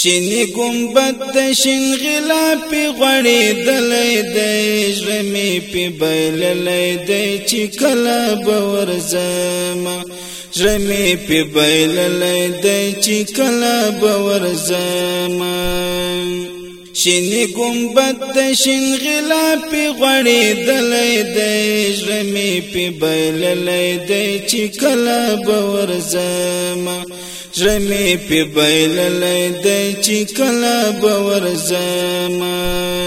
شینی گنبد د شین غلاف غړې دلې د ژمې په بیللې د چې کله باور زما ژمې په بیللې د چې کله باور زما شینی گنبد د شین غلاف غړې دلې د ژمې په بیللې د چې کله باور زما ژمې په بیللې د چې کله باور زما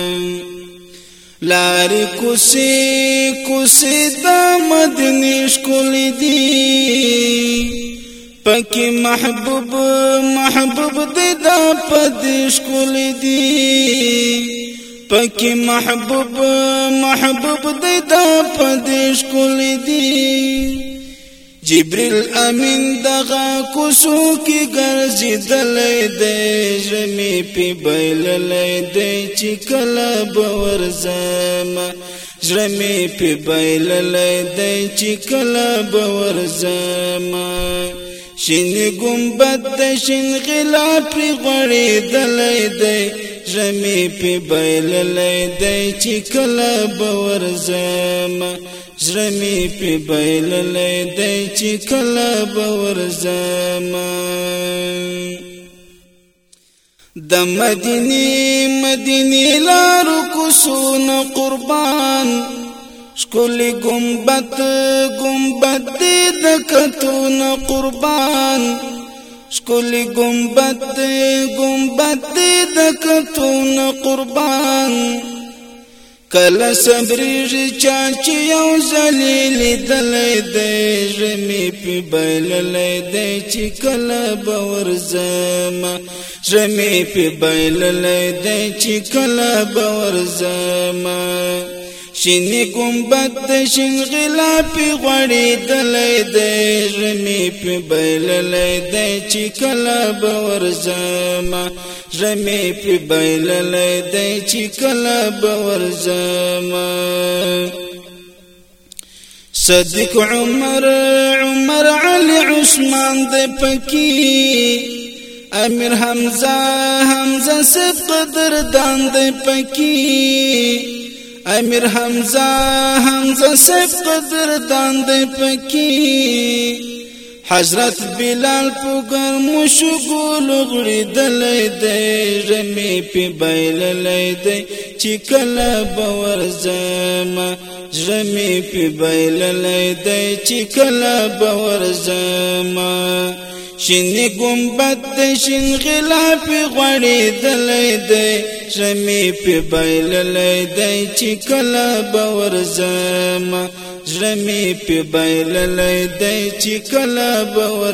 لارې کوسې د مدینې ښکلې دي پکې محبوب دې دا پدې ښکلې دي پکې محبوب دې دا پدې ښکلې دي جبريل امین دغه کوڅو کې ګرځېدلې دی ژمې په بیللې دی چې کله باور زما ژمې په بیللې دی چې کله باور زما شین گنبد د شین غلاف غړېدلې دی ژمې په بیللې دی چې کله باور زما ژمې په بیللې دی چې کله باور زما د مدینې لارو کوڅو نه قربان ښکلې گنبد دې د کتو نه قربان ښکلې گنبد دې د کتو نه قربان کله صبرېږي چا چې یو ځلې لیدلی دی ژمې په بیللی دی چې کله باور زما ژمې په بیللی دی چې کله باور زما شینې گنبد د شین غلاف غړېدلی دی ژمې په بیللی دی چې کله باور زما ژمې په بیللی دی چې کله باور زما صدیق عمر علی عثمان دی پکې امیر حمزه سیف قدردان دی پکې امیر حمزه سیف قدردان دی پکې حضرت بلال پوگر مشغول غړېدلې دی ژمې په بیللې دی چې کله باور زما ژمې په بیللې دی چې کله باور زما شینې گنبد د شین غلاف غړېدلې دی ژمې په بیللې دی چې کله باور زما ژمې په بیللې دی چې کله باور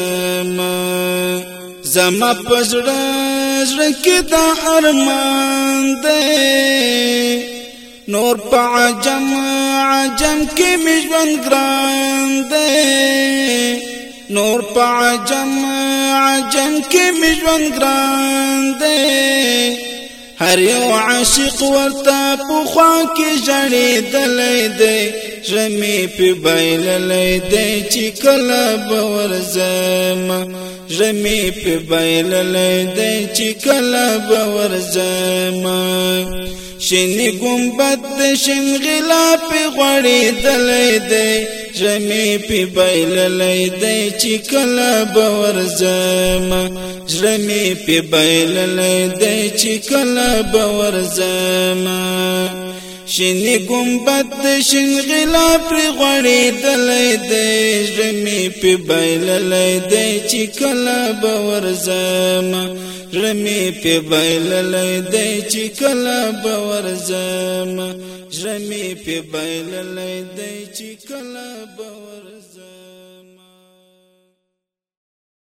زما په زړه کې دا ارمان دی نور په عجم کې مې ژوند ګران دی نور په عجم کې مې ژوند ګران دی هر یو عاشق ورته په خوا کې ژړېدلی دی ژمې په بیللی دی چې کله باور زما ژمې په بیللی دی چې کله باور زما شینې گنبد د شین غلاف غړېدلی دی ژمې په بیللی دی چې کله باور زما ژمې په بیللی دی چې کله باور زما شینې گنبد د شین غلاف غړېدلی دی ژمې په بیللی دی چې کله باور زما ژمې په بیللی دی چې کله باور زما ژمې په بیللی دی چې کله باور